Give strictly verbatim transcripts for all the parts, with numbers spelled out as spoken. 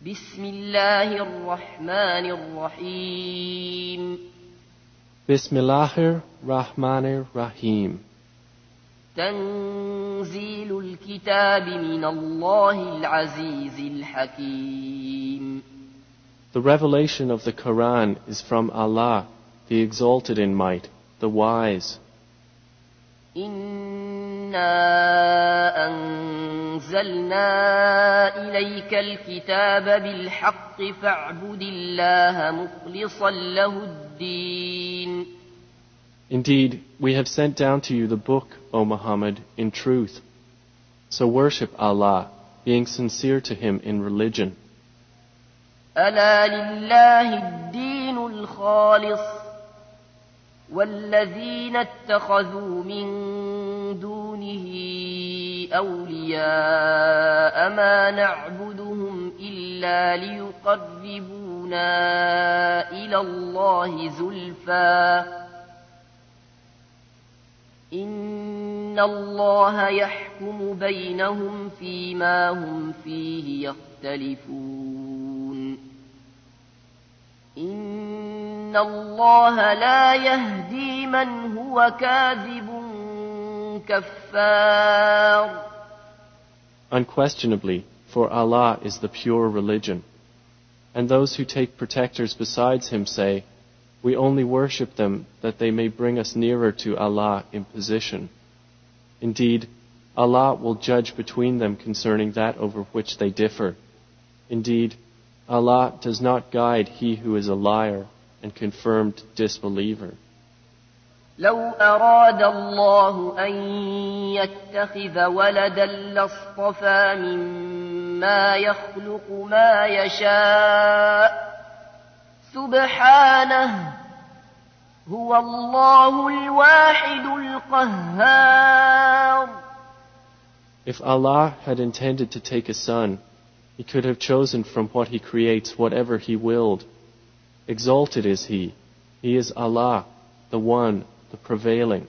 بسم الله الرحمن الرحيم Bismillahir Rahmanir Rahim. تنزيل الكتاب من الله العزيز الحكيم. The revelation of the Quran is from Allah, the exalted in might, the wise. إنا أنزلنا إليك الكتاب بالحق فاعبد الله مخلصا له الدين. Indeed, we have sent down to you the book, O Muhammad, in truth. So worship Allah, being sincere to Him in religion. ألا لله الدين الخالص والذين اتخذوا من دونه أولياء ما نعبدهم إلا ليقربونا إلى الله زلفى إن الله يحكم بينهم فيما هم فيه يختلفون إن الله لا يهدي من هو كاذب كفار. Unquestionably, for Allah is the pure religion. And those who take protectors besides Him say, we only worship them that they may bring us nearer to Allah in position. Indeed, Allah will judge between them concerning that over which they differ. Indeed, Allah does not guide he who is a liar and confirmed disbeliever. لو أراد الله أن يتخذ ولدا لاصطفى مما يخلق ما يشاء سبحانه هو الله الواحد القهار. If Allah had intended to take a son, He could have chosen from what He creates whatever He willed. Exalted is He. He is Allah, the One, the Prevailing.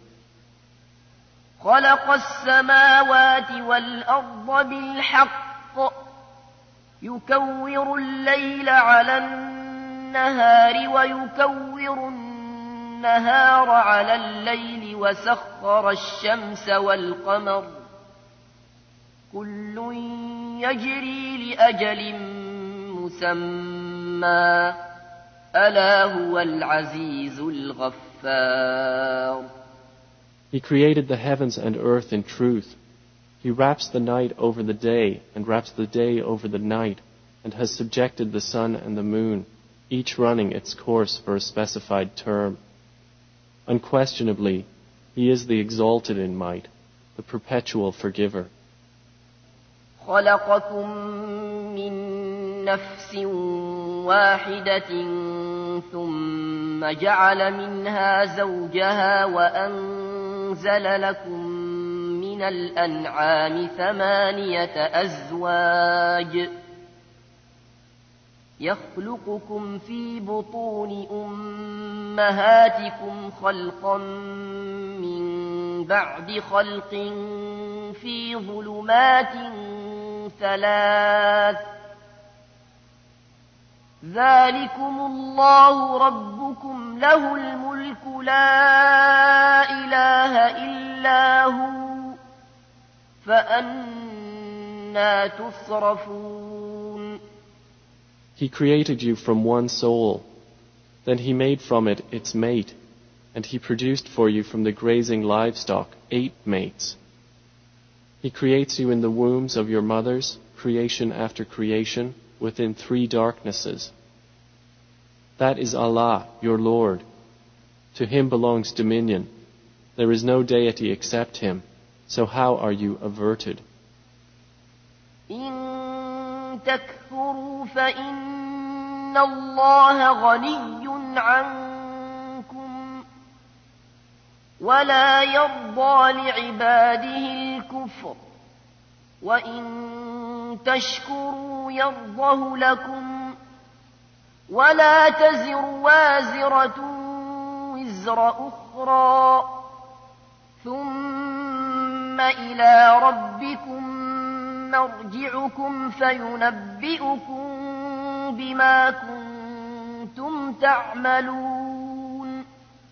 خلق السماوات والأرض بالحق يكور الليل على النهار ويكور النهار على الليل وسخر الشمس والقمر كل يجري لأجل مسمى ألا هو العزيز الغفار. He created the heavens and earth in truth. He wraps the night over the day and wraps the day over the night and has subjected the sun and the moon, each running its course for a specified term. Unquestionably, He is the exalted in might, the perpetual forgiver. خلقكم من نفس واحدة ثم جعل منها زوجها وأنزل لكم من الأنعام ثمانية أزواج يخلقكم في بطون أمهاتكم خلقا من بعد خلق في ظلمات ثلاث ذلكم الله ربكم له الملك لا إله إلا هو فأنى تصرفون. He created you from one soul. Then He made from it its mate, and He produced for you from the grazing livestock eight mates. He creates you in the wombs of your mothers, creation after creation, within three darknesses. That is Allah, your Lord. To Him belongs dominion. There is no deity except Him. So how are you averted? إن تكفروا فإن الله غني عنكم ولا يرضى لعباده الكفر وإن تشكروا يرضه لكم ولا تزر وازرة وزر أخرى ثم إلى ربكم مرجعكم فينبئكم بما كنتم تعملون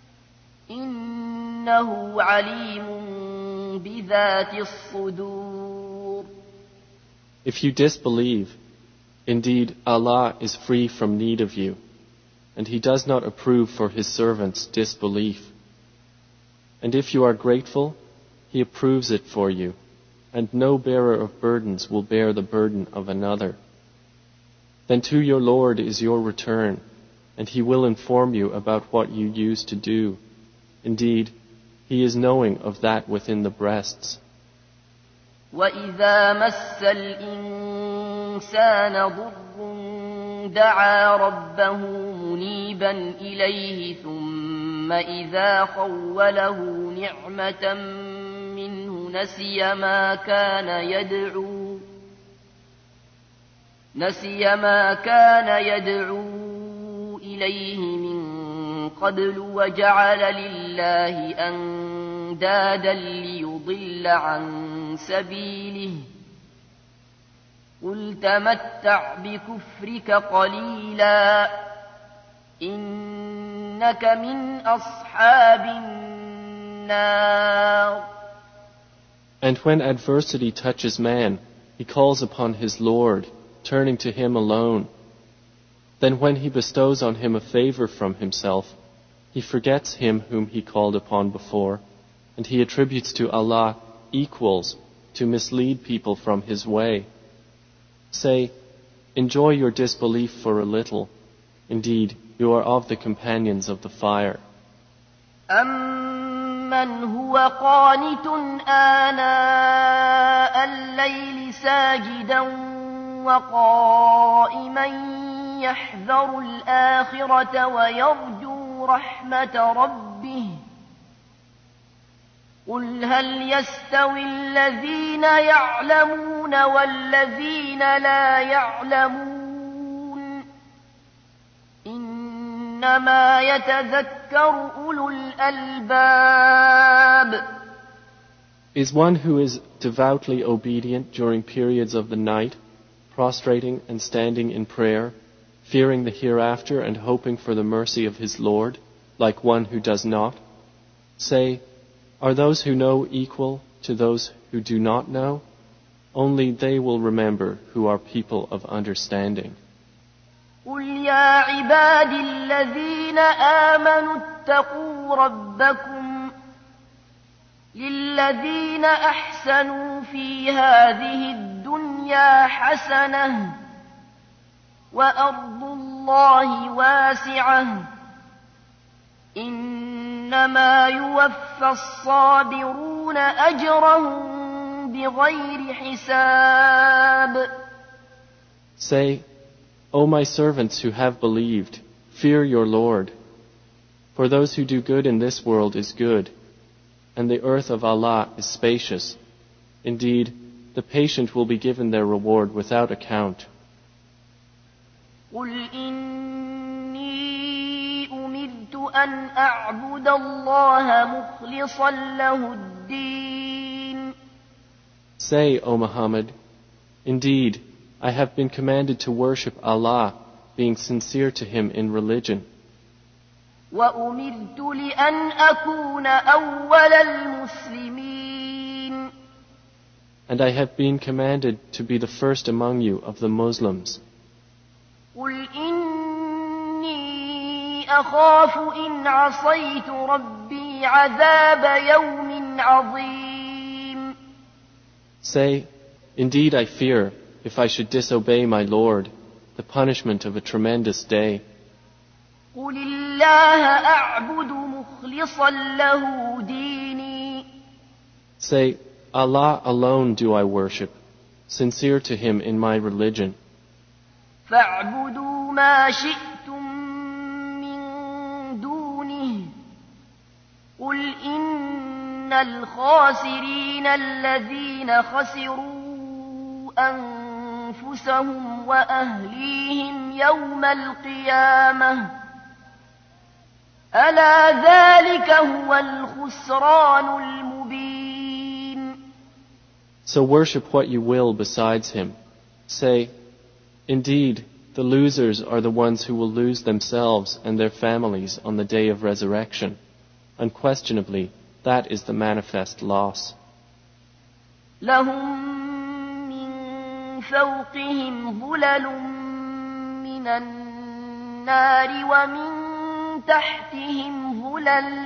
إنه عليم بذات الصدور. If you disbelieve, indeed Allah is free from need of you, and He does not approve for His servants disbelief. And if you are grateful, He approves it for you, and no bearer of burdens will bear the burden of another. Then to your Lord is your return, and He will inform you about what you used to do. Indeed, He is knowing of that within the breasts. وَإِذَا مَسَّ الْإِنسَانَ ضُرٌّ دَعَا رَبَّهُ مُنِيبًا إِلَيْهِ ثُمَّ إِذَا خَوَّلَهُ نِعْمَةً مِّنْهُ نَسِيَ مَا كَانَ يَدْعُو نَسِيَ ما كان يدعو إليه من قبل وجعل لله أندادا ليضل عن سبيله قل تمتع بكفرك قليلا إنك من أصحاب النار. And when adversity touches man, he calls upon his Lord, turning to Him alone. Then when He bestows on him a favor from Himself, he forgets Him whom he called upon before, and he attributes to Allah equals to mislead people from His way. Say, enjoy your disbelief for a little. Indeed, you are of the companions of the fire. أَمَّنْ هُوَ قَانِتٌ آنَاءَ اللَّيْلِ سَاجِدًا وَقَائِمًا يَحْذَرُ الْآخِرَةَ وَيَرْجُو رَحْمَةَ رَبِّهِ قُلْ هَلْ يَسْتَوِي الَّذِينَ يَعْلَمُونَ وَالَّذِينَ لَا يَعْلَمُونَ إِنَّمَا يَتَذَكَّرُ أُولُو الْأَلْبَابِ. Is one who is devoutly obedient during periods of the night, prostrating and standing in prayer, fearing the hereafter and hoping for the mercy of his Lord, like one who does not? Say, are those who know equal to those who do not know? Only they will remember who are people of understanding. قُلْ يَا عِبَادِ الَّذِينَ آمَنُوا اتَّقُوا رَبَّكُمْ لِلَّذِينَ أَحْسَنُوا فِي هَذِهِ الدُّنْيَا حَسَنَةٌ وَأَرْضُ اللَّهِ وَاسِعَةٌ إِنَّمَا يُوَفَّى الصَّابِرُونَ أَجْرَهُم بِغَيْرِ حِسَابٍ. Say, O my servants who have believed, fear your Lord. For those who do good in this world is good, and the earth of Allah is spacious. Indeed, the patient will be given their reward without account. قُلْ إِنِّي أُمِرْتُ أَنْ أَعْبُدَ اللَّهَ مُخْلِصًا لَهُ الدِّينَ. Say, O Muhammad, indeed, I have been commanded to worship Allah, being sincere to Him in religion. وَأُمِرْتُ لِأَنْ أَكُونَ أَوَّلَ الْمُسْلِمِينَ. And I have been commanded to be the first among you of the Muslims. قُلْ إِنِّي أَخَافُ إِنْ عَصَيْتُ رَبِّي عَذَابَ يَوْمٍ عَظِيمٍ. Say, indeed I fear, if I should disobey my Lord, the punishment of a tremendous day. قُلِ اللَّهَ أَعْبُدُ مُخْلِصًا لَهُ دِينِي. Say, Allah alone do I worship, sincere to Him in my religion. فَاعْبُدُوا مَا شِئْتُم مِّن دُونِهِ قُلْ إِنَّ الْخَاسِرِينَ الَّذِينَ خَسِرُوا أَنفُسَهُمْ وَأَهْلِيهِمْ يَوْمَ الْقِيَامَةِ أَلَا ذَلِكَ هُوَ الْخُسْرَانُ الْمُبِينُ. So worship what you will besides Him. Say, indeed, the losers are the ones who will lose themselves and their families on the day of resurrection. Unquestionably, that is the manifest loss. لهم من فوقهم ظلل من النار ومن تحتهم ظلل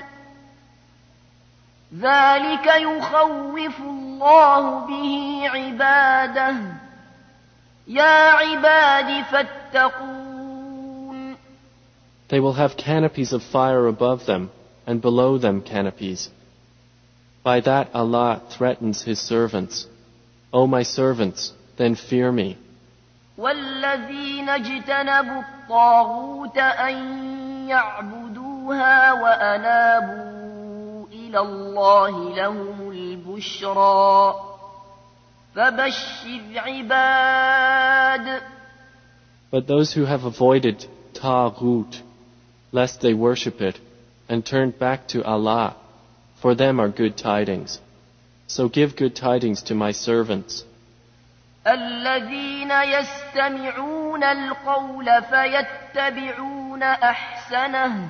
ذلك يخوف الله به عباده يا عباد فاتقون. They will have canopies of fire above them, and below them canopies. By that Allah threatens His servants. O my servants, then fear me. والذين اجتنبوا الطاغوت أن يعبدوها وأنابوا إلى الله لهم البشرى فبشر عباد. But those who have avoided Taghut, lest they worship it, and turned back to Allah, for them are good tidings. So give good tidings to my servants. الذين يستمعون القول فيتبعون أحسنه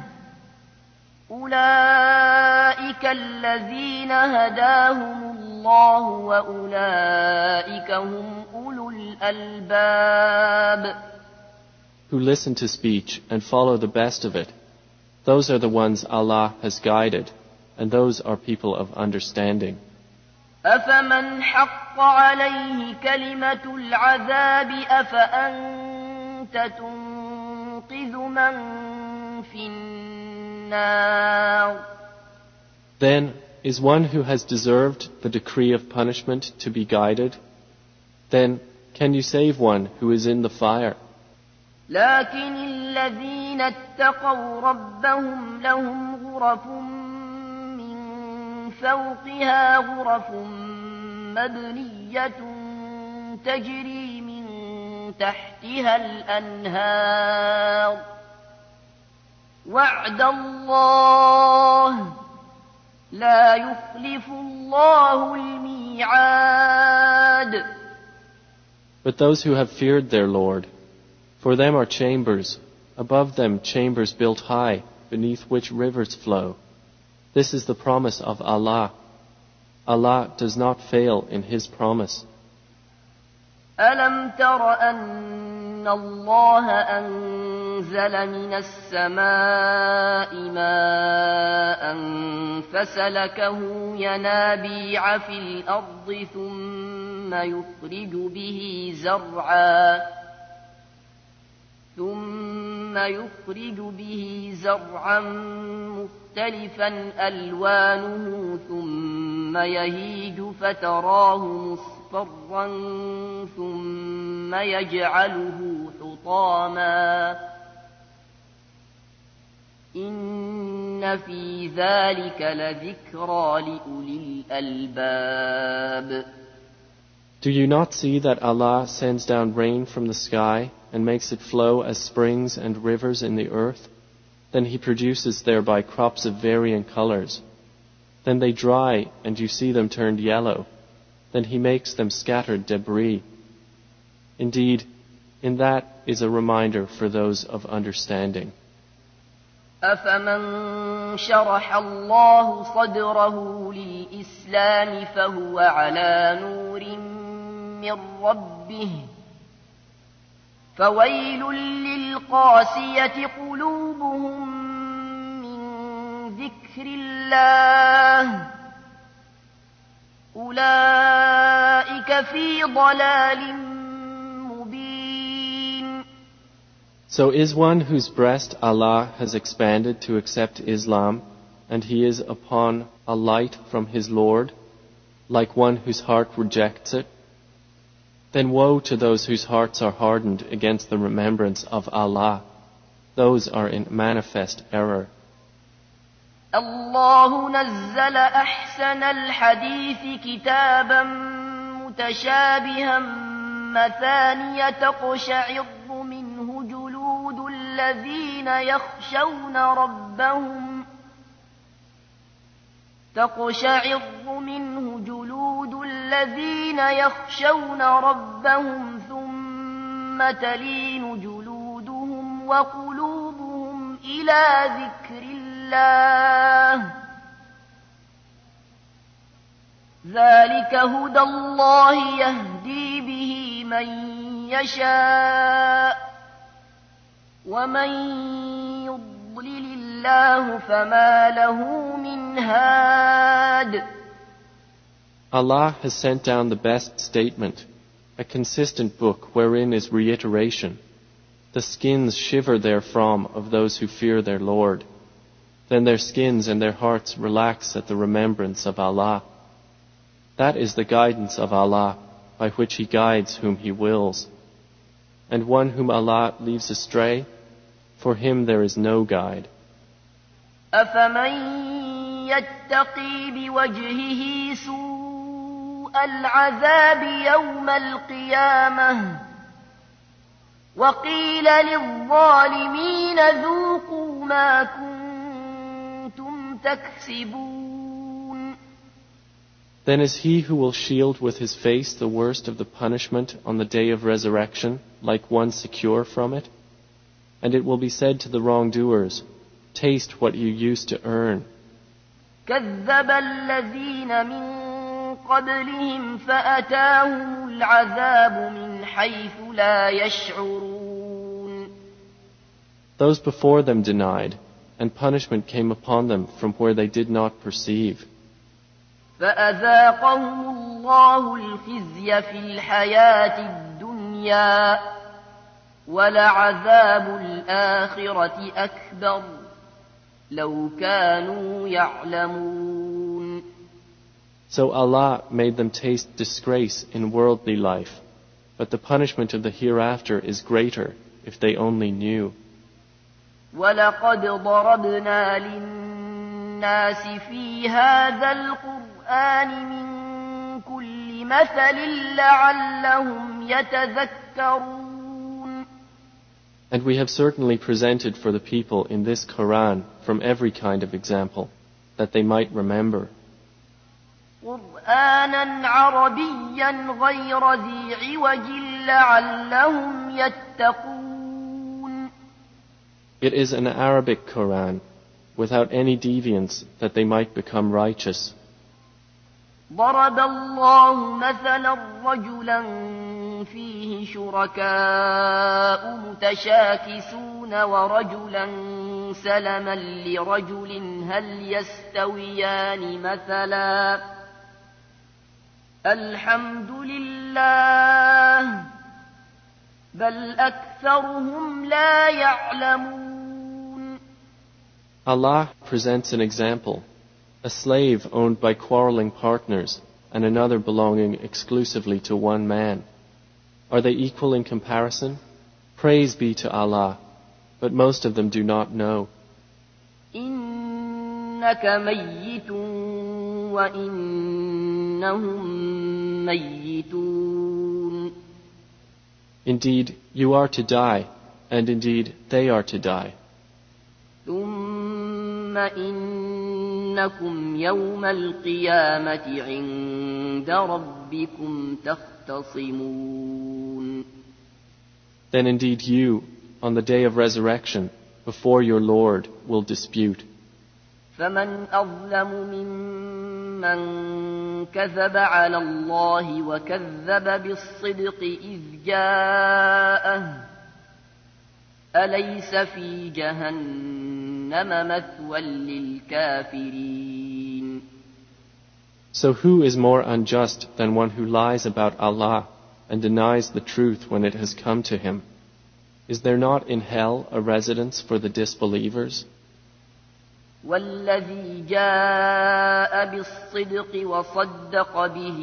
أولئك الذين هداهم الله وأولئك هم أولو الألباب. Who listen to speech and follow the best of it, those are the ones Allah has guided, and those are people of understanding. أفمن حق عليه كلمة العذاب أفأنت تنقذ من في النار. Then, is one who has deserved the decree of punishment to be guided? Then, can you save one who is in the fire? لكن الذين اتقوا ربهم لهم غرف من فوقها غرف مبنية تجري من تحتها الأنهار وعد الله لا يخلف الله الميعاد. But those who have feared their Lord, for them are chambers, above them chambers built high, beneath which rivers flow. This is the promise of Allah. Allah does not fail in His promise. ألم تر أن الله أنزل من السماء ماء فسلكه ينابيع في الأرض ثم يخرج به زرعا ثم يخرج به زرعا مختلفا ألوانه ثم يهيج فتراه مصفرا ثم يجعله حطاما إن في ذلك لذكرى لأولي الألباب. Do you not see that Allah sends down rain from the sky and makes it flow as springs and rivers in the earth? Then He produces thereby crops of varying colors. Then they dry and you see them turned yellow. Then He makes them scattered debris. Indeed, in that is a reminder for those of understanding. أفمن شرح الله صدره للإسلام فهو على نور من ربه فويل للقاسية قلوبهم من ذكر الله أولئك في ضلال مبين. So is one whose breast Allah has expanded to accept Islam, and he is upon a light from his Lord, like one whose heart rejects it? Then woe to those whose hearts are hardened against the remembrance of Allah. Those are in manifest error. الله نزل أحسن الحديث كتابا متشابها مثانية تقشعر منه جلود الذين يخشون ربهم تقشعر منه جلود الذين يخشون ربهم ثم تلين جلودهم وقلوبهم إلى ذكر الله ذلك هدى الله يهدي به من يشاء ومن يضلل الله فما له من هاد. Allah has sent down the best statement, a consistent book wherein is reiteration. The skins shiver therefrom of those who fear their Lord. Then their skins and their hearts relax at the remembrance of Allah. That is the guidance of Allah, by which He guides whom He wills. And one whom Allah leaves astray, for him there is no guide. أَفَمَن يَتَّقِي بِوَجْهِهِ سُوءَ الْعَذَابِ يَوْمَ الْقِيَامَةِ وَقِيلَ لِلظَّالِمِينَ ذُوقُوا مَا كُنتُمْ تَكْسِبُونَ. Then is he who will shield with his face the worst of the punishment on the day of resurrection, like one secure from it? And it will be said to the wrongdoers, taste what you used to earn. كذب الذين من قبلهم فأتاهم العذاب من حيث لا يشعرون. Those before them denied, and punishment came upon them from where they did not perceive. فأذاقهم الله الخزي في الحياة الدنيا ولعذاب الآخرة أكبر لو كانوا يعلمون. So Allah made them taste disgrace in worldly life, but the punishment of the hereafter is greater if they only knew. وَلَقَدْ ضَرَبْنَا لِلنَّاسِ فِي هَذَا الْقُرْآنِ مِنْ كُلِّ مَثَلٍ لَعَلَّهُمْ يَتَذَكَّرُونَ. And we have certainly presented for the people in this Quran from every kind of example, that they might remember. قُرْآنًا عَرَبِيًّا غَيْرَ ذِي عِوَجٍ لَعَلَّهُمْ يَتَّقُونَ. It is an Arabic Quran, without any deviance, that they might become righteous. ضرب الله مثلا رجلا فيه شركاء متشاكسون ورجلا سلما لرجل هل يستويان مثلا الحمد لله بل أكثرهم لا يعلمون. Allah presents an example. A slave owned by quarreling partners and another belonging exclusively to one man. Are they equal in comparison? Praise be to Allah, but most of them do not know. إِنَّكَ مَيِّتٌ وَإِنَّهُم مَّيِّتُونَ. Indeed, you are to die, and indeed they are to die. ثُمَّ إِنَّكُمْ يَوْمَ الْقِيَامَةِ عِندَ رَبِّكُمْ تَخْتَصِمُونَ. Then indeed you, on the day of resurrection, before your Lord, will dispute. فَمَنْ أَظْلَمُ مِمَّنْ كَذَبَ عَلَى اللَّهِ وَكَذَّبَ بِالصِّدْقِ إِذْ جَاءَهُ أَلَيْسَ فِي جَهَنَّمَ مَثْوًى لِلْكَافِرِينَ. So who is more unjust than one who lies about Allah and denies the truth when it has come to him? Is there not in hell a residence for the disbelievers? وَالَّذِي جَاءَ بِالصِّدْقِ وَصَدَّقَ بِهِ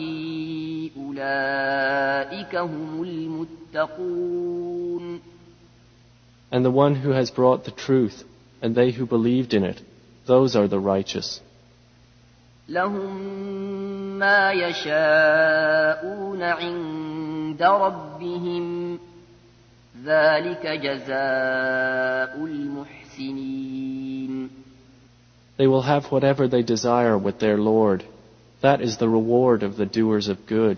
أُولَئِكَ هُمُ الْمُتَّقُونَ. And the one who has brought the truth, and they who believed in it, those are the righteous. لَهُم مَّا يَشَاءُونَ عِندَ رَبِّهِمْ ذَلِكَ جَزَاءُ الْمُحْسِنِينَ. They will have whatever they desire with their Lord. That is the reward of the doers of good.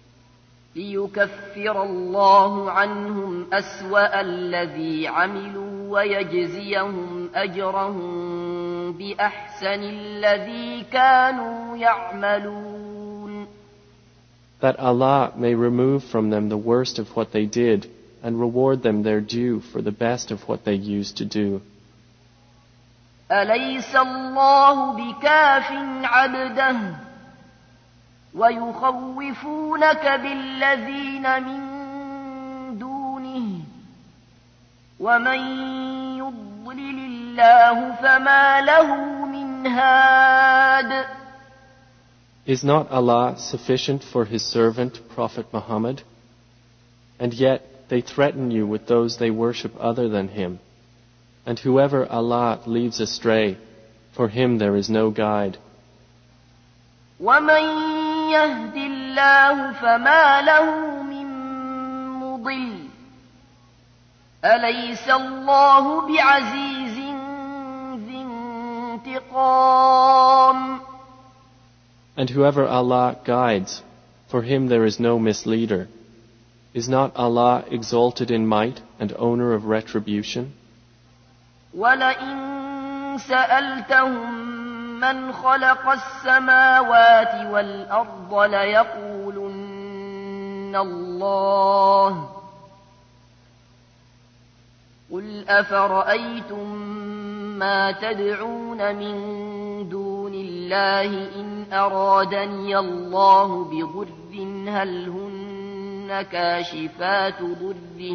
لِيُكَفِّرَ اللَّهُ عَنْهُمْ أَسْوَأَ الَّذِي عَمِلُوا ويجزيهم أجرهم بأحسن الذي كانوا يعملون. That Allah may remove from them the worst of what they did and reward them their due for the best of what they used to do. أليس الله بكاف عبده ويخوفونك بالذين من دونه ومن يضلل الله فما له من هاد. Is not Allah sufficient for His servant, Prophet Muhammad? And yet they threaten you with those they worship other than Him. And whoever Allah leaves astray, for him there is no guide. وَمَن يَهْدِ اللَّهُ فَمَا لَهُ مِن مُّضِلٍّ أَلَيْسَ اللَّهُ بِعَزِيزٍ ذِي انتِقَامٍ. And whoever Allah guides, for him there is no misleader. Is not Allah exalted in might and owner of retribution? وَلَئِن سَأَلْتَهُم مَّنْ خَلَقَ السَّمَاوَاتِ وَالْأَرْضَ لَيَقُولُنَّ اللَّهُ قُلْ أَفَرَأَيْتُم مَّا تَدْعُونَ مِن دُونِ اللَّهِ إِنْ أَرَادَنِيَ اللَّهُ بِضُرٍّ هَلْ هُنَّ كَاشِفَاتُ ضُرِّهِ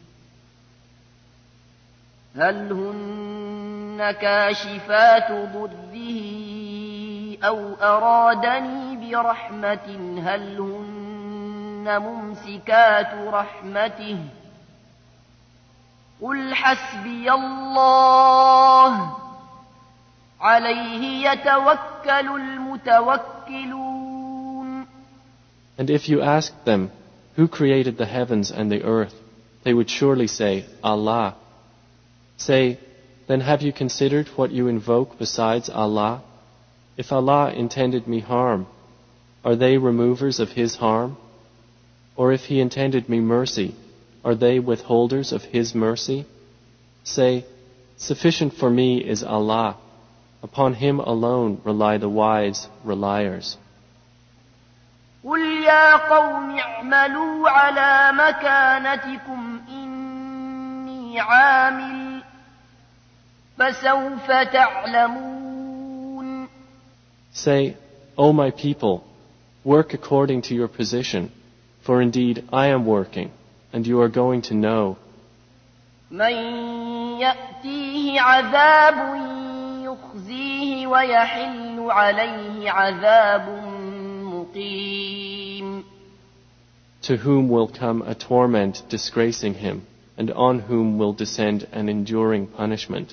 هل هن كاشفات ضره أو أرادني برحمة هل هن ممسكات رحمته قل حسبي الله عليه يتوكل المتوكلون. And if you asked them, who created the heavens and the earth, they would surely say, Allah. Say, then have you considered what you invoke besides Allah? If Allah intended me harm, are they removers of His harm? Or if He intended me mercy, are they withholders of His mercy? Say, sufficient for me is Allah. Upon Him alone rely the wise reliers. قُلْ يَا قَوْمِ اعْمَلُوا عَلَى مَكَانَتِكُمْ إِنِّي عَامِلٌ فَسَوْفَ تَعْلَمُونَ. Say, O my people, work according to your position, for indeed I am working, and you are going to know. مَن يَأْتِيهِ عَذَابٌ يُخْزِيهِ وَيَحِلُّ عَلَيْهِ عَذَابٌ مُقِيمٌ. To whom will come a torment disgracing him, and on whom will descend an enduring punishment.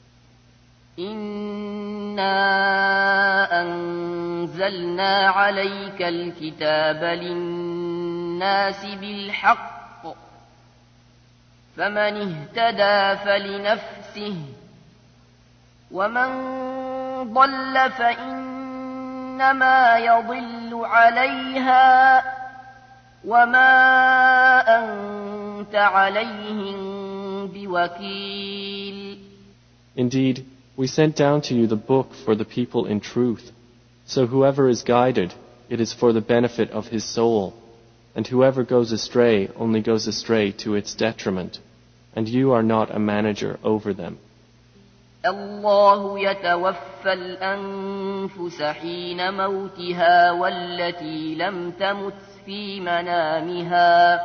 إِنَّا أَنزَلْنَا عَلَيْكَ الْكِتَابَ لِلنَّاسِ بِالْحَقِّ فَمَنِ اهْتَدَى فَلِنَفْسِهِ وَمَنْ ضَلَّ فَإِنَّمَا يَضِلُّ عَلَيْهَا وَمَا أَنْتَ عَلَيْهِمْ بِوَكِيلٍ. Indeed, we sent down to you the book for the people in truth. So whoever is guided, it is for the benefit of his soul. And whoever goes astray only goes astray to its detriment. And you are not a manager over them. الله يتوفى الأنفس حين موتها والتي لم تمت في منامها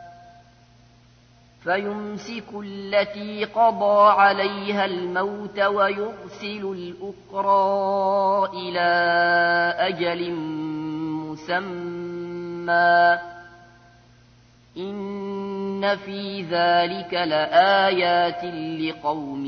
فيمسك التي قضى عليها الموت ويرسل الأخرى إلى أجل مسمى إن في ذلك لآيات لقوم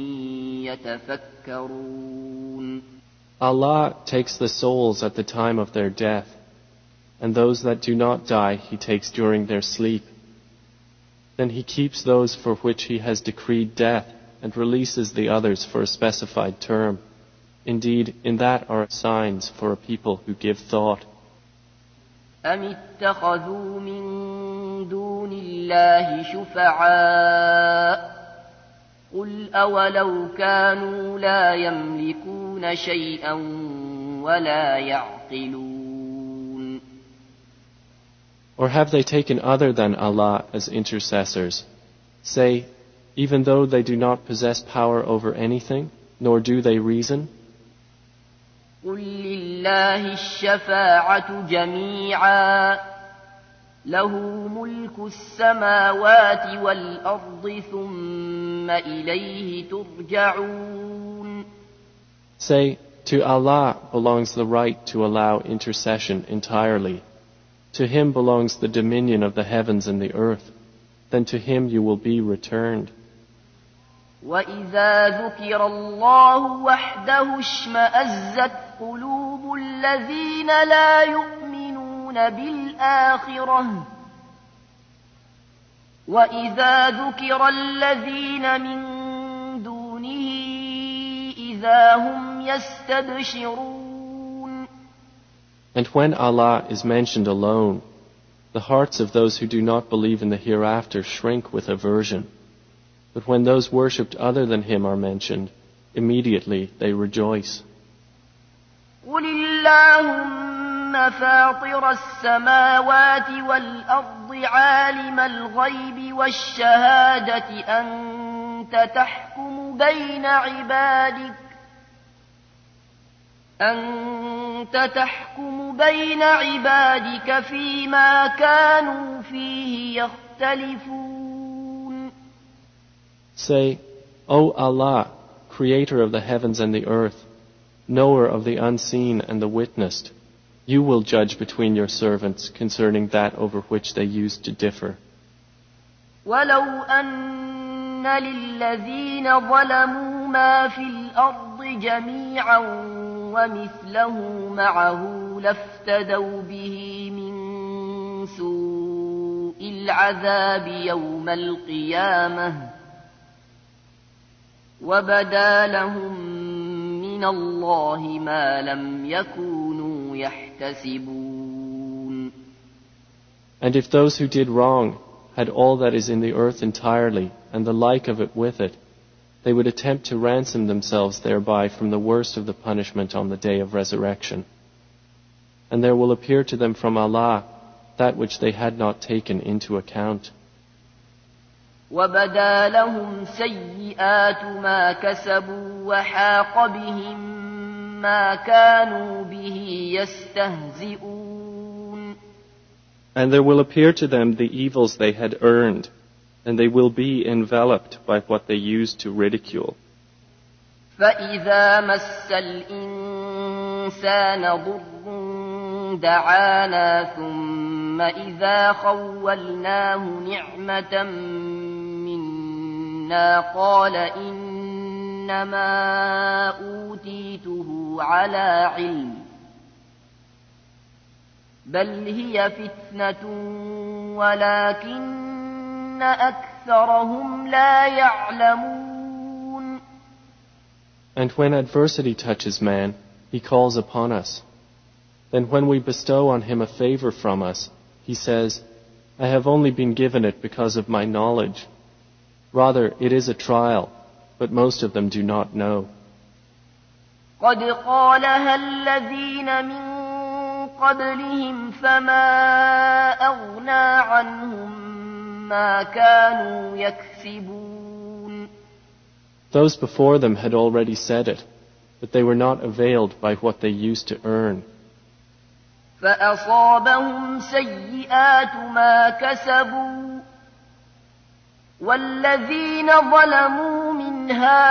يتفكرون. Allah takes the souls at the time of their death, and those that do not die He takes during their sleep. Then He keeps those for which He has decreed death and releases the others for a specified term. Indeed, in that are signs for a people who give thought. أَمِ اتَّخَذُوا مِن دُونِ اللَّهِ شُفَعَاءَ قل أولو كانوا لا يملكون شيئا ولا يعقلون. Or have they taken other than Allah as intercessors? Say, even though they do not possess power over anything, nor do they reason? قل لله الشفاعة جميعا له ملك السماوات والأرض ثم إليه ترجعون. Say, to Allah belongs the right to allow intercession entirely. To Him belongs the dominion of the heavens and the earth. Then to Him you will be returned. وَإِذَا ذُكِرَ اللَّهُ وَحْدَهُ اشْمَأَزَّتْ قُلُوبُ الَّذِينَ لَا يُؤْمِنُونَ بِالْآخِرَةِ وَإِذَا ذُكِرَ الَّذِينَ مِن دُونِهِ إِذَا هُمْ يَسْتَبْشِرُونَ. And when Allah is mentioned alone, the hearts of those who do not believe in the hereafter shrink with aversion. But when those worshipped other than Him are mentioned, immediately they rejoice. قُلِ اللَّهُمَّ فَاطِرَ السَّمَاوَاتِ وَالْأَرْضِ عَالِمَ الْغَيْبِ وَالشَّهَادَةِ أَنْتَ تَحْكُمُ بَيْنَ عِبَادِكَ أنت تحكم بين عبادك فيما كانوا فيه يختلفون. Say, O Allah, Creator of the heavens and the earth, Knower of the unseen and the witnessed, you will judge between your servants concerning that over which they used to differ. وَلَوْ أَنَّ لِلَّذِينَ ظَلَمُوا مَا فِي الْأَرْضِ جَمِيعًا وَمِثْلَهُ مَعَهُ لَافْتَدَوْا بِهِ مِنْ سُوءِ الْعَذَابِ يَوْمَ الْقِيَامَةِ وَبَدَا لَهُم مِّنَ اللَّهِ مَا لَمْ يَكُونُوا يَحْتَسِبُونَ. And if those who did wrong had all that is in the earth entirely, and the like of it with it, they would attempt to ransom themselves thereby from the worst of the punishment on the day of resurrection. And there will appear to them from Allah that which they had not taken into account. وَبَدَا لَهُمْ سَيِّئَاتُ مَا كَسَبُوا وَحَاقَ بِهِم مَّا كَانُوا بِهِ يَسْتَهْزِئُونَ. And there will appear to them the evils they had earned, and they will be enveloped by what they used to ridicule. فَإِذَا مَسَّ الْإِنسَانَ ضُرٌّ دَعَانَا ثُمَّ إِذَا خَوَّلْنَاهُ نِعْمَةً مِنَّا قَالَ إِنَّمَا أُوتِيتُهُ عَلَى عِلْمٍ بَلْ هِيَ فِتْنَةٌ وَلَكِنَّ أَكْثَرَهُمْ لَا يَعْلَمُونَ. And when adversity touches man, he calls upon us. Then when we bestow on him a favor from us, he says, I have only been given it because of my knowledge. Rather, it is a trial, but most of them do not know. قَدْ قَالَهَا الَّذِينَ مِن قَبْلِهِمْ فَمَا أَغْنَى عَنْهُمْ مَا كَانُوا يَكْسِبُونَ. Those before them had already said it, but they were not availed by what they used to earn. فَأَصَابَهُمْ سَيِّئَاتُ مَا كَسَبُوا وَالَّذِينَ ظَلَمُوا مِنْ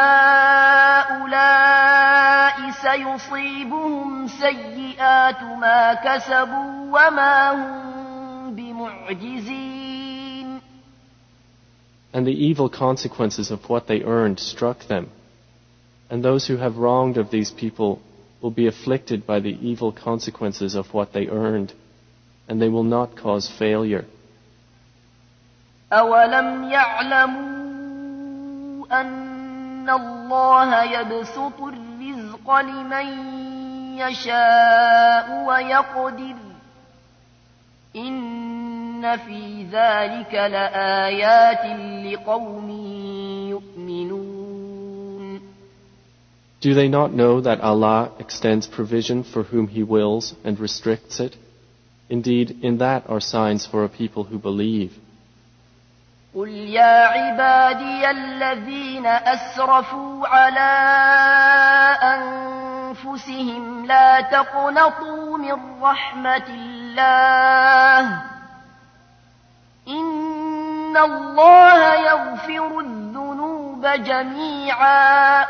هَؤُلَاءِ سَيُصِيبُهُمْ سَيِّئَاتُ مَا كَسَبُوا وَمَا هُمْ بِمُعْجِزِينَ. And the evil consequences of what they earned struck them. And those who have wronged of these people will be afflicted by the evil consequences of what they earned, and they will not cause failure. أَوَلَمْ يَعْلَمُوا أَنَّ اللَّهَ يَبْسُطُ الرِّزْقَ لِمَن يَشَاءُ وَيَقْدِرُ إِنَّ فِي ذَلِكَ لَآيَاتٍ لِقَوْمٍ يُؤْمِنُونَ. Do they not know that Allah extends provision for whom He wills and restricts it? Indeed, in that are signs for a people who believe. قل يا عبادي الذين أسرفوا على أنفسهم لا تقنطوا من رحمة الله إن الله يغفر الذنوب جميعا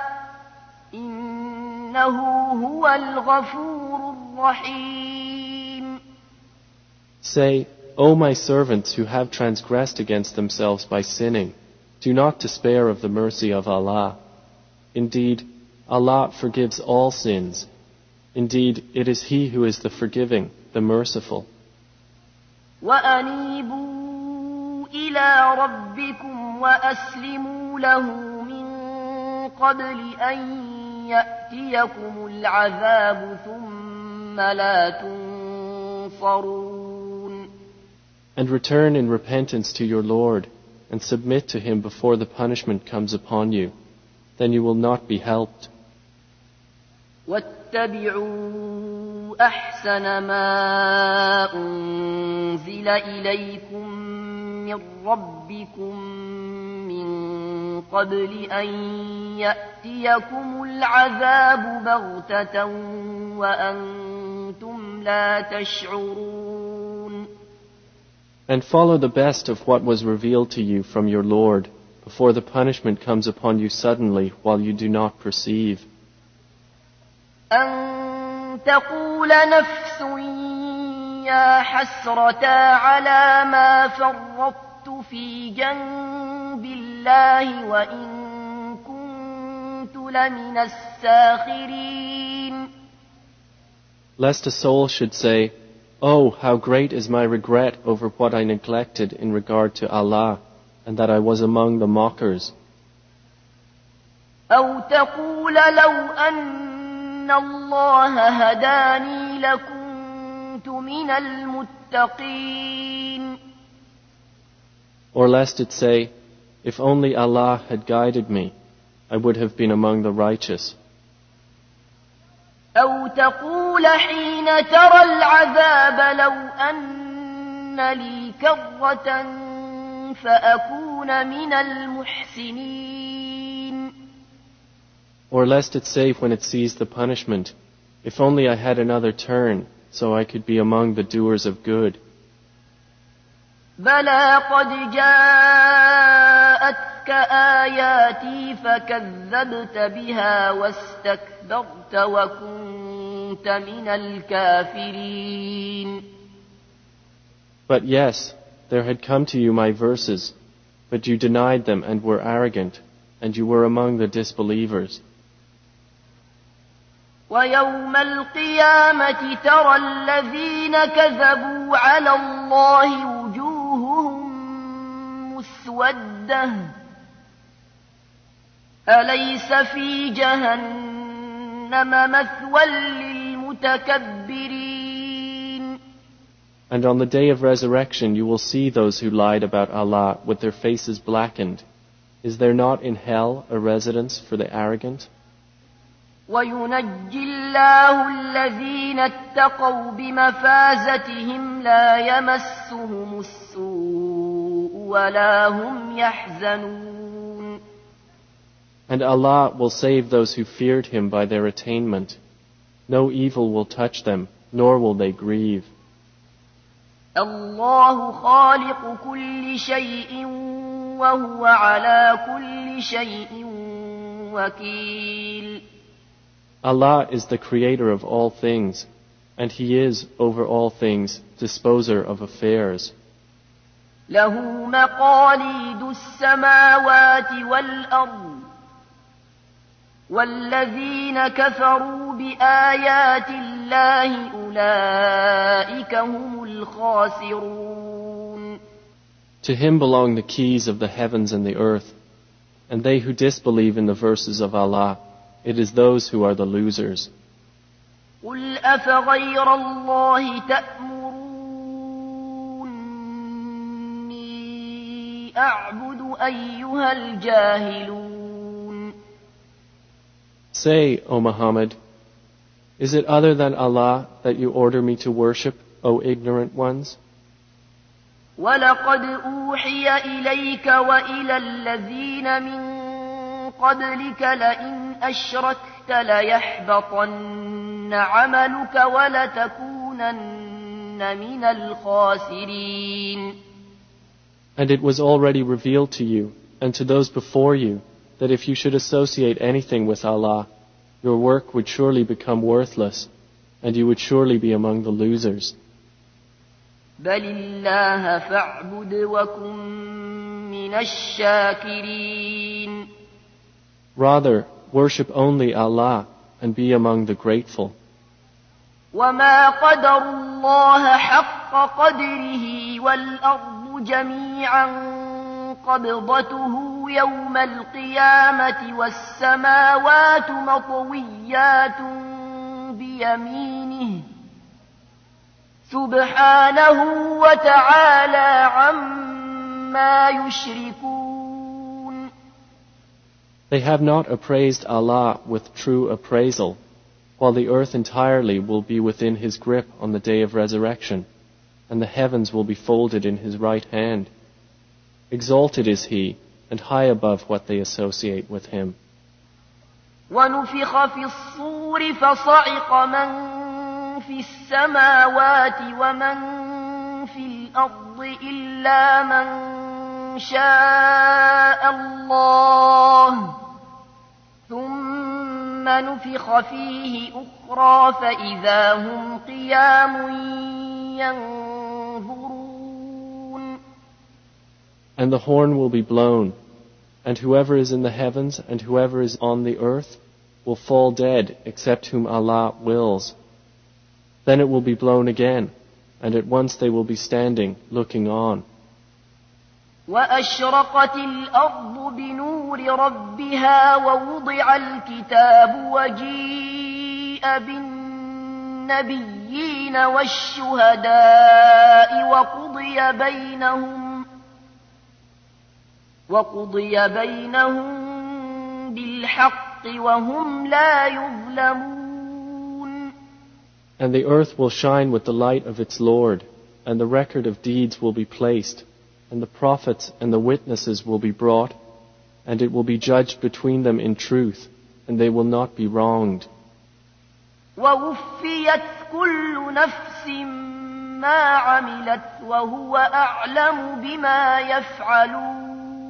إنه هو الغفور الرحيم. Say, O my servants who have transgressed against themselves by sinning, do not despair of the mercy of Allah. Indeed, Allah forgives all sins. Indeed, it is He who is the forgiving, the merciful. وَأَنِيبُوا إِلَى رَبِّكُمْ وَأَسْلِمُوا لَهُ مِن قَبْلِ أَن يَأْتِيَكُمُ الْعَذَابُ ثُمَّ لَا تُنصَرُونَ. And return in repentance to your Lord, and submit to Him before the punishment comes upon you. Then you will not be helped. وَاتَّبِعُوا أَحْسَنَ مَا أُنزِلَ إِلَيْكُم مِّن رَّبِّكُم مِّن قَبْلِ أَن يَأْتِيَكُمُ الْعَذَابُ بَغْتَةً وَأَنتُمْ لَا تَشْعُرُونَ. And follow the best of what was revealed to you from your Lord, before the punishment comes upon you suddenly while you do not perceive. أن تقول نفس يا حسرة على ما فرطت في جنب الله وإن كنت لمن الساخرين. Lest a soul should say, Oh, how great is my regret over what I neglected in regard to Allah, and that I was among the mockers. أو تقول لو أن الله هداني لكنت من المتقين. Or lest it say, If only Allah had guided me, I would have been among the righteous. أو تقول حين ترى العذاب لو أن لي كرة فأكون من المحسنين. Or lest it say when it sees the punishment, If only I had another turn, so I could be among the doers of good. بلى قد جاءتك آياتي فكذبت بها واستكبرت وكنت من الكافرين. But yes, there had come to you my verses, but you denied them and were arrogant, and you were among the disbelievers. ويوم القيامة ترى الذين كذبوا على الله وجوههم مسودة أليس في جهنم مثوى للمتكبرين. And on the day of resurrection you will see those who lied about Allah with their faces blackened. Is there not in hell a residence for the arrogant? وينجي الله الذين اتقوا بمفازتهم لا يمسهم السوء ولا هم يحزنون. And Allah will save those who feared Him by their attainment. No evil will touch them, nor will they grieve. الله خالق كل شيء وهو على كل شيء وكيل. Allah is the creator of all things, and He is, over all things, disposer of affairs. له مقاليد السماوات والأرض والذين كفروا بآيات الله أولئك هم الخاسرون. To Him belong the keys of the heavens and the earth, and they who disbelieve in the verses of Allah, it is those who are the losers. قل أفغير الله تأمروني أعبد أيها الجاهلون. Say, O Muhammad, is it other than Allah that you order me to worship, O ignorant ones? وَلَقَدْ أُوحِيَ إِلَيْكَ وَإِلَى الَّذِينَ مِن قَبْلِكَ لَئِنْ أَشْرَكْتَ لَيَحْبَطَنَّ عَمَلُكَ وَلَتَكُونَنَّ مِنَ الْخَاسِرِينَ. And it was already revealed to you and to those before you that if you should associate anything with Allah, your work would surely become worthless, and you would surely be among the losers. بَلِ اللَّهَ فَاعْبُدْ وَكُن مِّنَ الشَّاكِرِينَ. Rather, worship only Allah and be among the grateful. وَمَا قَدَرُوا اللَّهَ حَقَّ قَدْرِهِ وَالْأَرْضُ جَمِيعًا قبضته يوم القيامة والسماوات مطويات بيمينه سبحانه وتعالى عما يشركون. They have not appraised Allah with true appraisal, while the earth entirely will be within His grip on the day of resurrection, and the heavens will be folded in His right hand. Exalted is He, and high above what they associate with Him. وَنُفِخَ فِي الصُّورِ فَصَعِقَ مَن فِي السَّمَاوَاتِ وَمَن فِي الْأَرْضِ إِلَّا مَن شَاءَ اللَّهُ ثُمَّ نُفِخَ فِيهِ أُخْرَى فَإِذَا هُمْ قِيَامٌ يَنظُرُونَ. And the horn will be blown, and whoever is in the heavens and whoever is on the earth will fall dead except whom Allah wills. Then it will be blown again, and at once they will be standing, looking on. وَأَشْرَقَتِ الْأَرْضُ بِنُورِ رَبِّهَا وَوُضِعَ الْكِتَابُ وَجِيءَ بِالنَّبِيِّينَ وَالشُّهَدَاءِ وَقُضِيَ بَيْنَهُمْ وَقُضِيَ بَيْنَهُم بِالْحَقِّ وَهُمْ لَا يُظْلَمُونَ. And the earth will shine with the light of its Lord, and the record of deeds will be placed, and the prophets and the witnesses will be brought, and it will be judged between them in truth, and they will not be wronged. وَوُفِّيَتْ كُلُّ نَفْسٍ مَّا عَمِلَتْ وَهُوَ أَعْلَمُ بِمَا يَفْعَلُونَ.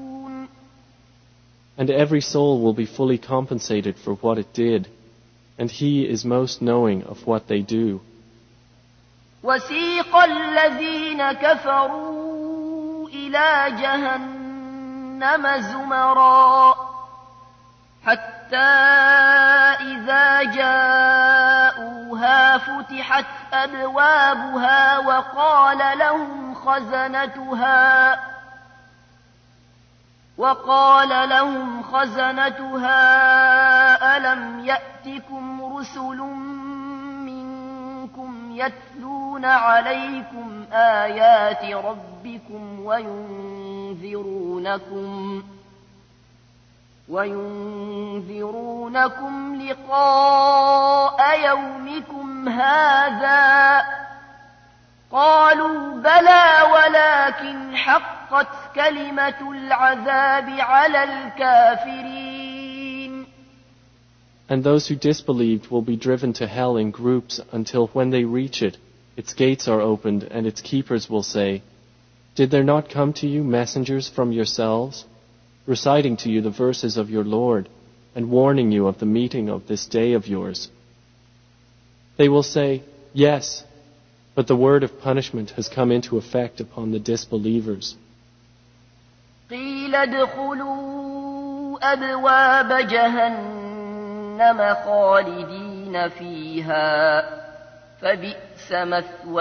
And every soul will be fully compensated for what it did, and He is most knowing of what they do. وَسِيقَ الَّذِينَ كَفَرُوا إِلَى جَهَنَّمَ زُمَرًا حَتَّى إِذَا جَاءُوهَا فُتِحَتْ أَبْوَابُهَا وَقَالَ لَهُمْ خَزَنَتُهَا وقال لهم خزنتها ألم يأتكم رسل منكم يتلون عليكم آيات ربكم وينذرونكم وينذرونكم لقاء يومكم هذا قالوا بلى ولكن حقت كلمة العذاب على الكافرين. And those who disbelieved will be driven to hell in groups until when they reach it, its gates are opened and its keepers will say, Did there not come to you messengers from yourselves, reciting to you the verses of your Lord and warning you of the meeting of this day of yours? They will say, Yes, but the word of punishment has come into effect upon the disbelievers. قيل ادخلوا أبواب جهنم خالدين فيها فبئس مثوى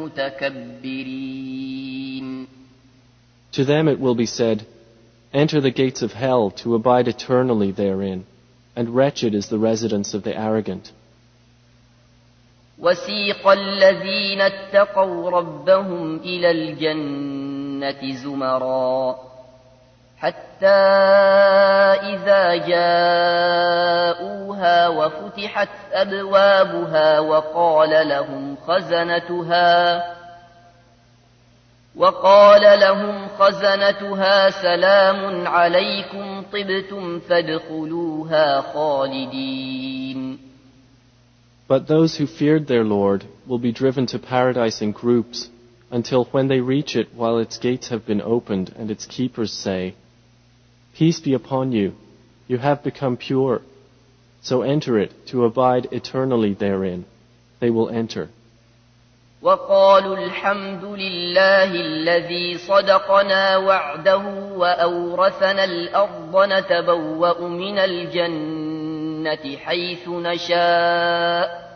المتكبرين. To them it will be said, Enter the gates of hell to abide eternally therein, and wretched is the residence of the arrogant. وسيق الذين اتقوا ربهم إلى الجنة زمرا حتى إذا جاءوها وفتحت أبوابها وقال لهم خزنتها وقال لهم خزنتها سلام عليكم طبتم فادخلوها خالدين. But those who feared their Lord will be driven to paradise in groups, until when they reach it while its gates have been opened and its keepers say, "Peace be upon you, you have become pure, so enter it to abide eternally therein." They will enter. وقالوا الحمد لله الذي صدقنا وعده وأورثنا الأرض نتبوأ من الجنة حيث نشاء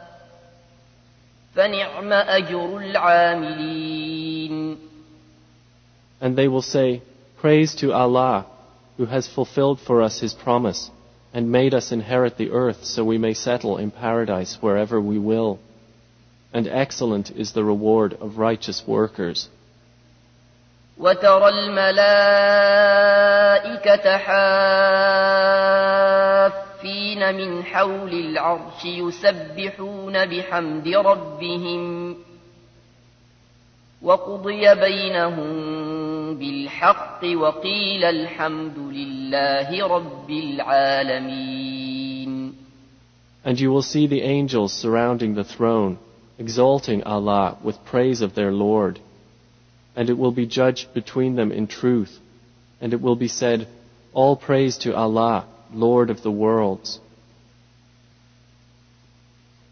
فنعم أجر العاملين. And they will say, "Praise to Allah, who has fulfilled for us His promise and made us inherit the earth so we may settle in paradise wherever we will. And excellent is the reward of righteous workers." وترى الملائكة حافين من حول العرش يسبحون بحمد ربهم وقضي بينهم بالحق وقيل الحمد لله رب العالمين. And you will see the angels surrounding the throne, exalting Allah with praise of their Lord. And it will be judged between them in truth, and it will be said, "All praise to Allah, Lord of the worlds."